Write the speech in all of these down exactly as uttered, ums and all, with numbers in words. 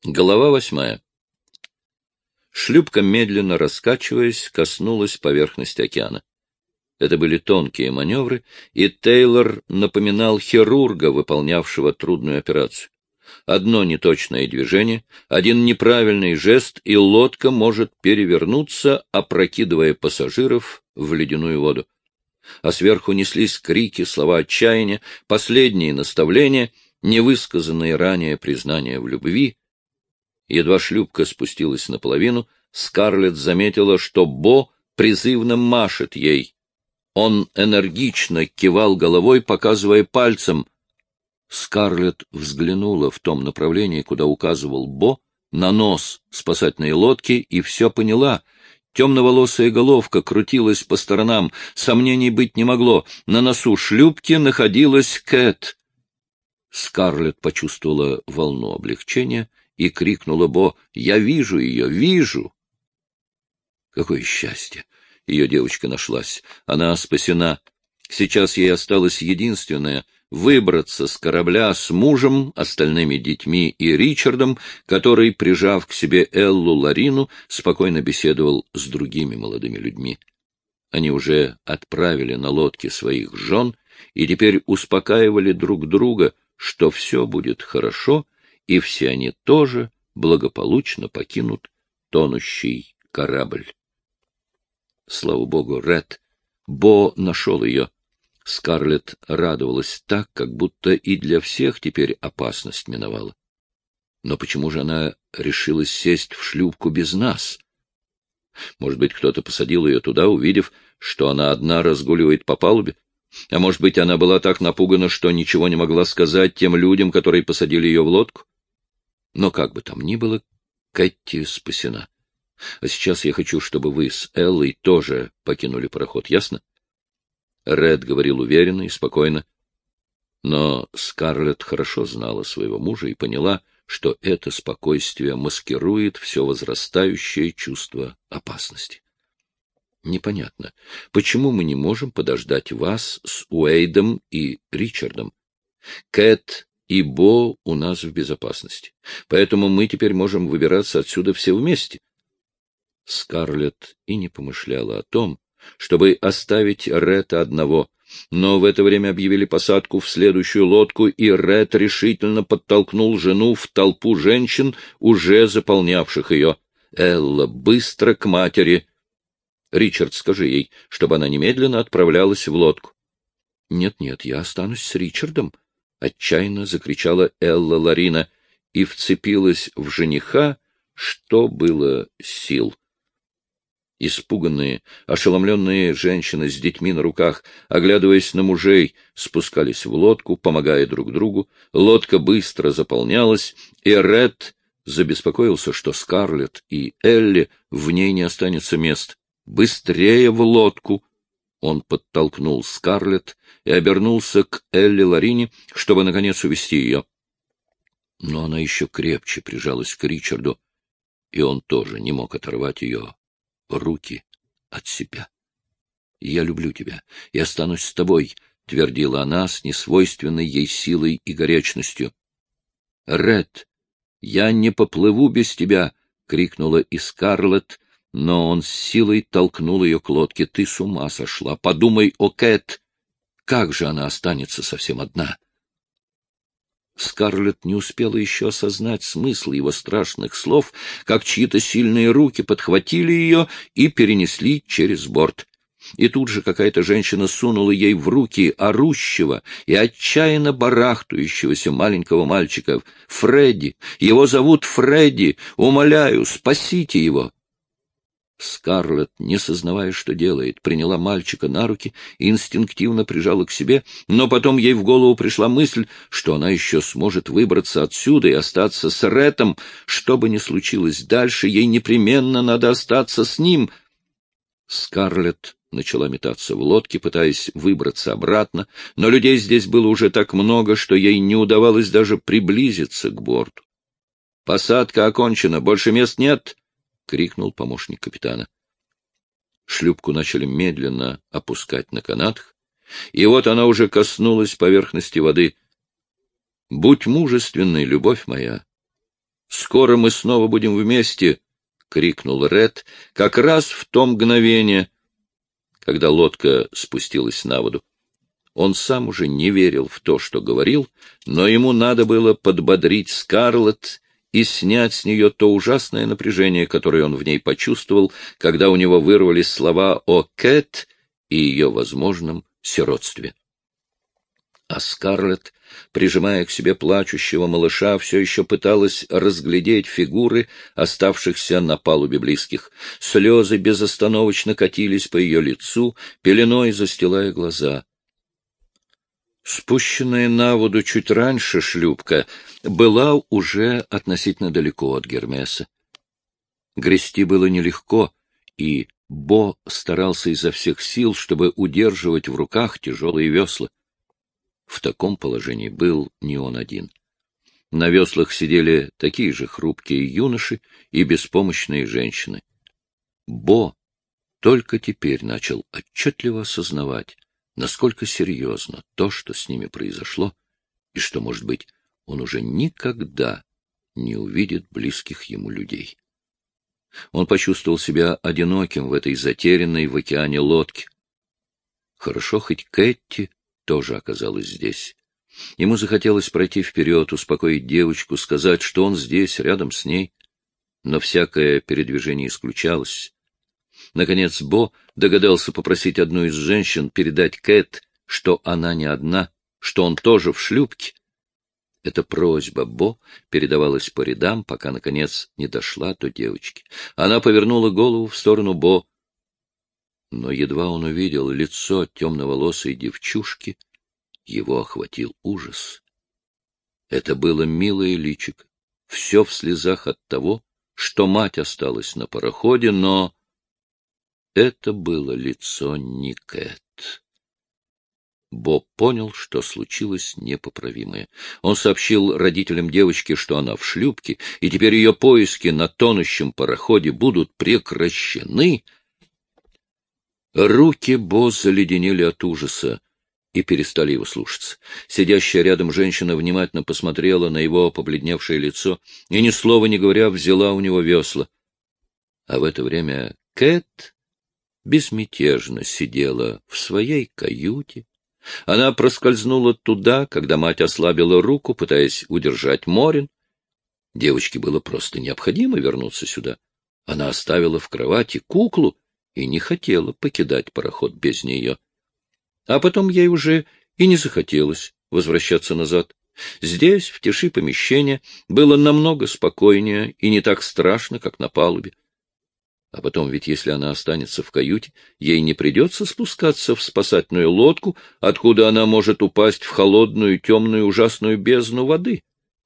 Глава восьмая. Шлюпка, медленно раскачиваясь, коснулась поверхности океана. Это были тонкие маневры, и Тейлор напоминал хирурга, выполнявшего трудную операцию. Одно неточное движение, один неправильный жест, и лодка может перевернуться, опрокидывая пассажиров в ледяную воду. А сверху неслись крики, слова отчаяния, последние наставления, невысказанные ранее признания в любви. Едва шлюпка спустилась наполовину, Скарлетт заметила, что Бо призывно машет ей. Он энергично кивал головой, показывая пальцем. Скарлетт взглянула в том направлении, куда указывал Бо, на нос спасательной лодки, и все поняла. Темноволосая головка крутилась по сторонам, сомнений быть не могло. На носу шлюпки находилась Кэт. Скарлетт почувствовала волну облегчения и крикнула Бо: «Я вижу ее, вижу!» Какое счастье! Ее девочка нашлась. Она спасена. Сейчас ей осталось единственное — выбраться с корабля с мужем, остальными детьми и Ричардом, который, прижав к себе Эллу Ларину, спокойно беседовал с другими молодыми людьми. Они уже отправили на лодке своих жен и теперь успокаивали друг друга, что все будет хорошо, и все они тоже благополучно покинут тонущий корабль. Слава богу, Ред, Бо нашел ее. Скарлетт радовалась так, как будто и для всех теперь опасность миновала. Но почему же она решилась сесть в шлюпку без нас? Может быть, кто-то посадил ее туда, увидев, что она одна разгуливает по палубе? А может быть, она была так напугана, что ничего не могла сказать тем людям, которые посадили ее в лодку? Но как бы там ни было, Кэти спасена. А сейчас я хочу, чтобы вы с Эллой тоже покинули пароход, ясно? Ред говорил уверенно и спокойно. Но Скарлетт хорошо знала своего мужа и поняла, что это спокойствие маскирует все возрастающее чувство опасности. Непонятно, почему мы не можем подождать вас с Уэйдом и Ричардом? Кэт и Бо у нас в безопасности, поэтому мы теперь можем выбираться отсюда все вместе. Скарлетт и не помышляла о том, чтобы оставить Ретта одного, но в это время объявили посадку в следующую лодку, и Ред решительно подтолкнул жену в толпу женщин, уже заполнявших ее. «Элла, быстро к матери!» «Ричард, скажи ей, чтобы она немедленно отправлялась в лодку». «Нет-нет, я останусь с Ричардом», — отчаянно закричала Элла Ларина и вцепилась в жениха, что было сил. Испуганные, ошеломленные женщины с детьми на руках, оглядываясь на мужей, спускались в лодку, помогая друг другу. Лодка быстро заполнялась, и Ред забеспокоился, что Скарлетт и Элли в ней не останется мест. «Быстрее в лодку!» Он подтолкнул Скарлетт и обернулся к Элли Ларине, чтобы, наконец, увести ее. Но она еще крепче прижалась к Ричарду, и он тоже не мог оторвать ее руки от себя. «Я люблю тебя и останусь с тобой», — твердила она с несвойственной ей силой и горячностью. «Ред, я не поплыву без тебя!» — крикнула и Скарлетт, но он с силой толкнул ее к лодке. «Ты с ума сошла! Подумай о Кэт! Как же она останется совсем одна?» Скарлетт не успела еще осознать смысл его страшных слов, как чьи-то сильные руки подхватили ее и перенесли через борт. И тут же какая-то женщина сунула ей в руки орущего и отчаянно барахтающегося маленького мальчика. «Фредди! Его зовут Фредди! Умоляю, спасите его!» Скарлетт, не сознавая, что делает, приняла мальчика на руки и инстинктивно прижала к себе, но потом ей в голову пришла мысль, что она еще сможет выбраться отсюда и остаться с Реттом. Что бы ни случилось дальше, ей непременно надо остаться с ним. Скарлетт начала метаться в лодке, пытаясь выбраться обратно, но людей здесь было уже так много, что ей не удавалось даже приблизиться к борту. «Посадка окончена, больше мест нет!» — крикнул помощник капитана. Шлюпку начали медленно опускать на канатах, и вот она уже коснулась поверхности воды. «Будь мужественной, любовь моя!» Скоро мы снова будем вместе, — крикнул Ред, как раз в то мгновение, когда лодка спустилась на воду. Он сам уже не верил в то, что говорил, но ему надо было подбодрить Скарлетт и снять с нее то ужасное напряжение, которое он в ней почувствовал, когда у него вырвались слова о Кэт и ее возможном сиротстве. А Скарлетт, прижимая к себе плачущего малыша, все еще пыталась разглядеть фигуры оставшихся на палубе близких. Слезы безостановочно катились по ее лицу, пеленой застилая глаза. Спущенная на воду чуть раньше шлюпка была уже относительно далеко от Гермеса. Грести было нелегко, и Бо старался изо всех сил, чтобы удерживать в руках тяжелые весла. В таком положении был не он один. На веслах сидели такие же хрупкие юноши и беспомощные женщины. Бо только теперь начал отчетливо осознавать, насколько серьезно то, что с ними произошло, и что, может быть, он уже никогда не увидит близких ему людей. Он почувствовал себя одиноким в этой затерянной в океане лодке. Хорошо, хоть Кэти тоже оказалась здесь. Ему захотелось пройти вперед, успокоить девочку, сказать, что он здесь, рядом с ней, но всякое передвижение исключалось. Наконец Бо догадался попросить одну из женщин передать Кэт, что она не одна, что он тоже в шлюпке. Эта просьба Бо передавалась по рядам, пока, наконец, не дошла до девочки. Она повернула голову в сторону Бо, но едва он увидел лицо темноволосой девчушки, его охватил ужас. Это было милое личико, все в слезах от того, что мать осталась на пароходе, но это было лицо не Кэт. Бо понял, что случилось непоправимое. Он сообщил родителям девочки, что она в шлюпке, и теперь ее поиски на тонущем пароходе будут прекращены. Руки Бо заледенели от ужаса и перестали его слушаться. Сидящая рядом женщина внимательно посмотрела на его побледневшее лицо и, ни слова не говоря, взяла у него весла. А в это время Кэт безмятежно сидела в своей каюте. Она проскользнула туда, когда мать ослабила руку, пытаясь удержать Морин. Девочке было просто необходимо вернуться сюда. Она оставила в кровати куклу и не хотела покидать пароход без нее. А потом ей уже и не захотелось возвращаться назад. Здесь, в тиши помещения, было намного спокойнее и не так страшно, как на палубе. А потом, ведь если она останется в каюте, ей не придется спускаться в спасательную лодку, откуда она может упасть в холодную, темную, ужасную бездну воды.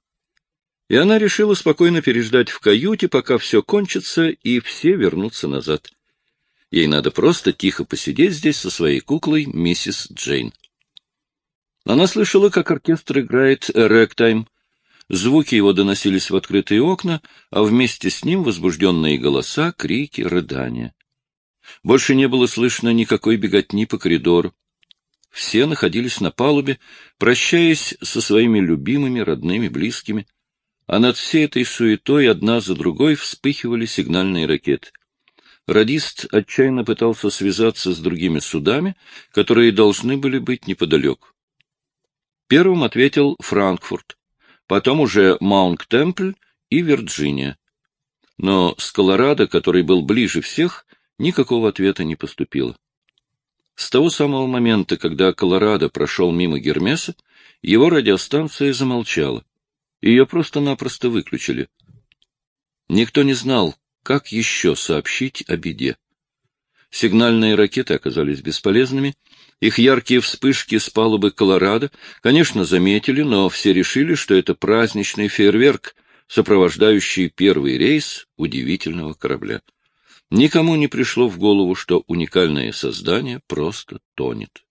И она решила спокойно переждать в каюте, пока все кончится и все вернутся назад. Ей надо просто тихо посидеть здесь со своей куклой, миссис Джейн. Она слышала, как оркестр играет «Рэгтайм». Звуки его доносились в открытые окна, а вместе с ним возбужденные голоса, крики, рыдания. Больше не было слышно никакой беготни по коридору. Все находились на палубе, прощаясь со своими любимыми, родными, близкими, а над всей этой суетой одна за другой вспыхивали сигнальные ракеты. Радист отчаянно пытался связаться с другими судами, которые должны были быть неподалеку. Первым ответил Франкфурт, потом уже Маунт-Темпль и Вирджиния. Но с Колорадо, который был ближе всех, никакого ответа не поступило. С того самого момента, когда Колорадо прошел мимо Гермеса, его радиостанция замолчала. Ее просто-напросто выключили. Никто не знал, как еще сообщить о беде. Сигнальные ракеты оказались бесполезными. Их яркие вспышки с палубы Колорадо, конечно, заметили, но все решили, что это праздничный фейерверк, сопровождающий первый рейс удивительного корабля. Никому не пришло в голову, что уникальное создание просто тонет.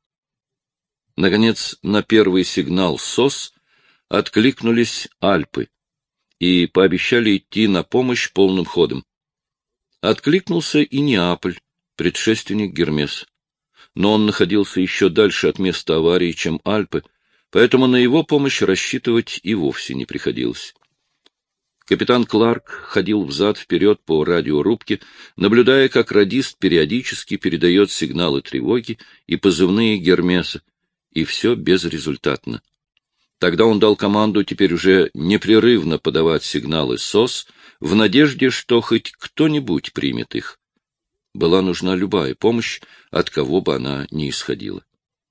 Наконец, на первый сигнал СОС откликнулись Альпы и пообещали идти на помощь полным ходом. Откликнулся и Неаполь, предшественник Гермеса. Но он находился еще дальше от места аварии, чем Альпы, поэтому на его помощь рассчитывать и вовсе не приходилось. Капитан Кларк ходил взад-вперед по радиорубке, наблюдая, как радист периодически передает сигналы тревоги и позывные Гермеса, и все безрезультатно. Тогда он дал команду теперь уже непрерывно подавать сигналы СОС в надежде, что хоть кто-нибудь примет их. Была нужна любая помощь, от кого бы она ни исходила.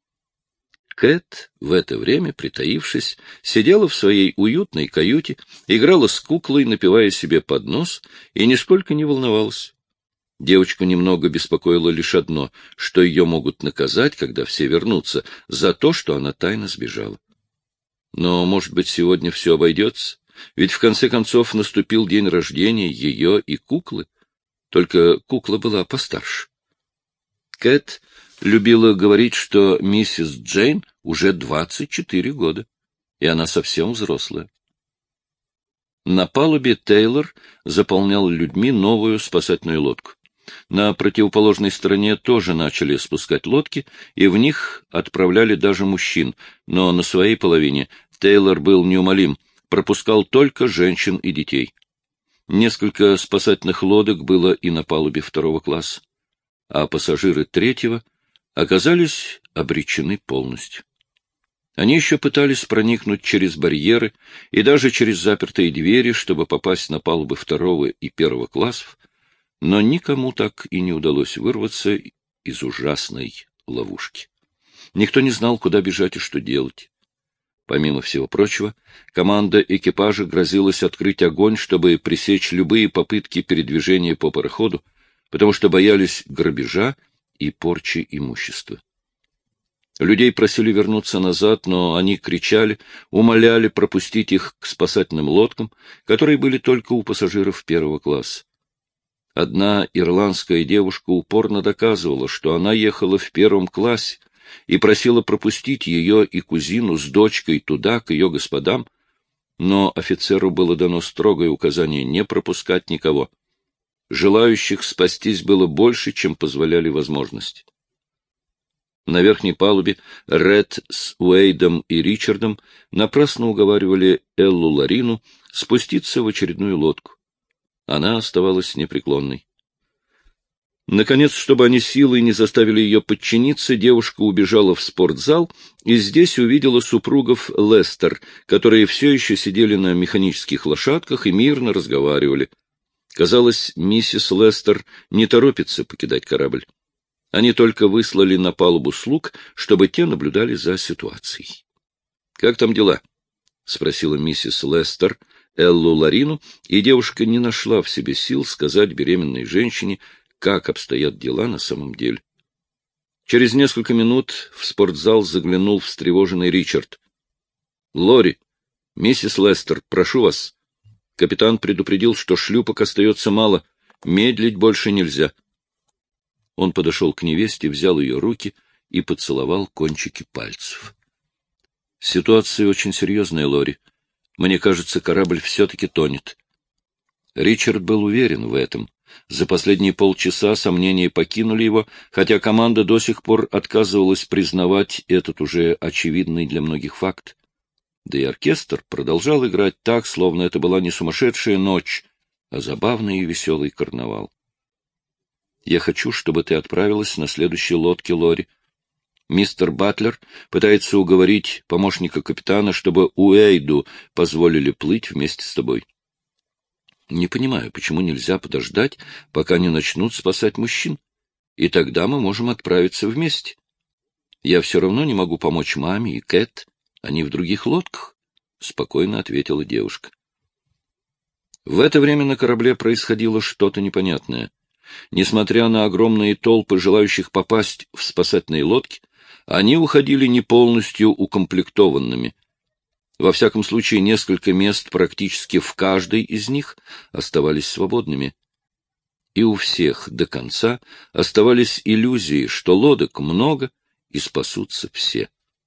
Кэт в это время, притаившись, сидела в своей уютной каюте, играла с куклой, напевая себе под нос, и нисколько не волновалась. Девочку немного беспокоило лишь одно, что ее могут наказать, когда все вернутся, за то, что она тайно сбежала. Но, может быть, сегодня все обойдется, ведь в конце концов наступил день рождения ее и куклы, только кукла была постарше. Кэт любила говорить, что миссис Джейн уже двадцать четыре года, и она совсем взрослая. На палубе Тейлор заполнял людьми новую спасательную лодку. На противоположной стороне тоже начали спускать лодки, и в них отправляли даже мужчин, но на своей половине Тейлор был неумолим, пропускал только женщин и детей. Несколько спасательных лодок было и на палубе второго класса, а пассажиры третьего оказались обречены полностью. Они еще пытались проникнуть через барьеры и даже через запертые двери, чтобы попасть на палубы второго и первого классов, но никому так и не удалось вырваться из ужасной ловушки. Никто не знал, куда бежать и что делать. Помимо всего прочего, команда экипажа грозилась открыть огонь, чтобы пресечь любые попытки передвижения по пароходу, потому что боялись грабежа и порчи имущества. Людей просили вернуться назад, но они кричали, умоляли пропустить их к спасательным лодкам, которые были только у пассажиров первого класса. Одна ирландская девушка упорно доказывала, что она ехала в первом классе, и просила пропустить ее и кузину с дочкой туда, к ее господам, но офицеру было дано строгое указание не пропускать никого. Желающих спастись было больше, чем позволяли возможности. На верхней палубе Ред с Уэйдом и Ричардом напрасно уговаривали Эллу Ларину спуститься в очередную лодку. Она оставалась непреклонной. Наконец, чтобы они силой не заставили ее подчиниться, девушка убежала в спортзал и здесь увидела супругов Лестер, которые все еще сидели на механических лошадках и мирно разговаривали. Казалось, миссис Лестер не торопится покидать корабль. Они только выслали на палубу слуг, чтобы те наблюдали за ситуацией. — Как там дела? — спросила миссис Лестер Эллу Ларину, и девушка не нашла в себе сил сказать беременной женщине, как обстоят дела на самом деле. Через несколько минут в спортзал заглянул встревоженный Ричард. — Лори, миссис Лестер, прошу вас. Капитан предупредил, что шлюпок остается мало, медлить больше нельзя. Он подошел к невесте, взял ее руки и поцеловал кончики пальцев. — Ситуация очень серьезная, Лори. Мне кажется, корабль все-таки тонет. Ричард был уверен в этом. За последние полчаса сомнения покинули его, хотя команда до сих пор отказывалась признавать этот уже очевидный для многих факт. Да и оркестр продолжал играть так, словно это была не сумасшедшая ночь, а забавный и веселый карнавал. «Я хочу, чтобы ты отправилась на следующей лодке, Лори. Мистер Батлер пытается уговорить помощника капитана, чтобы Уэйду позволили плыть вместе с тобой. Не понимаю, почему нельзя подождать, пока не начнут спасать мужчин, и тогда мы можем отправиться вместе. Я все равно не могу помочь маме и Кэт, они в других лодках», — спокойно ответила девушка. В это время на корабле происходило что-то непонятное. Несмотря на огромные толпы желающих попасть в спасательные лодки, они уходили не полностью укомплектованными. Во всяком случае, несколько мест практически в каждой из них оставались свободными. И у всех до конца оставались иллюзии, что лодок много и спасутся все.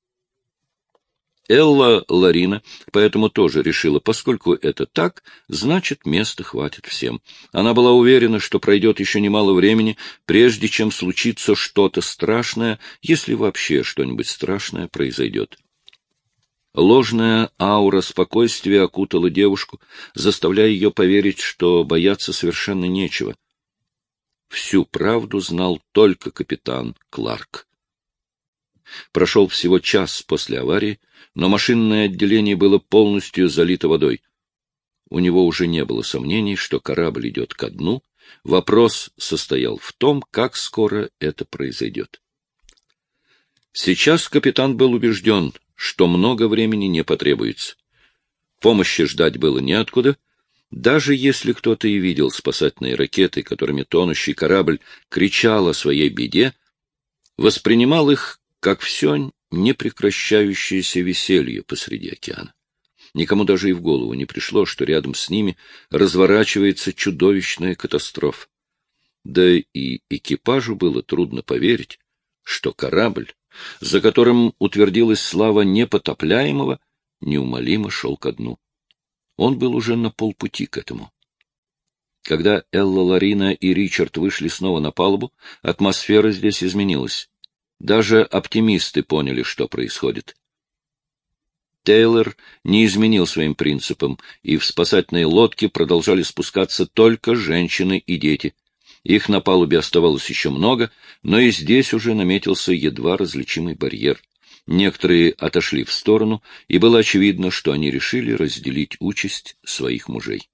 Элла Ларина поэтому тоже решила, поскольку это так, значит, места хватит всем. Она была уверена, что пройдет еще немало времени, прежде чем случится что-то страшное, если вообще что-нибудь страшное произойдет. Ложная аура спокойствия окутала девушку, заставляя ее поверить, что бояться совершенно нечего. Всю правду знал только капитан Кларк. Прошел всего час после аварии, но машинное отделение было полностью залито водой. У него уже не было сомнений, что корабль идет ко дну. Вопрос состоял в том, как скоро это произойдет. Сейчас капитан был убежден, что много времени не потребуется. Помощи ждать было неоткуда. Даже если кто-то и видел спасательные ракеты, которыми тонущий корабль кричал о своей беде, воспринимал их как все непрекращающееся веселье посреди океана. Никому даже и в голову не пришло, что рядом с ними разворачивается чудовищная катастрофа. Да и экипажу было трудно поверить, что корабль, за которым утвердилась слава непотопляемого, неумолимо шел ко дну. Он был уже на полпути к этому. Когда Элла Ларина и Ричард вышли снова на палубу, атмосфера здесь изменилась. Даже оптимисты поняли, что происходит. Тейлор не изменил своим принципам, и в спасательной лодке продолжали спускаться только женщины и дети. Их на палубе оставалось еще много, но и здесь уже наметился едва различимый барьер. Некоторые отошли в сторону, и было очевидно, что они решили разделить участь своих мужей.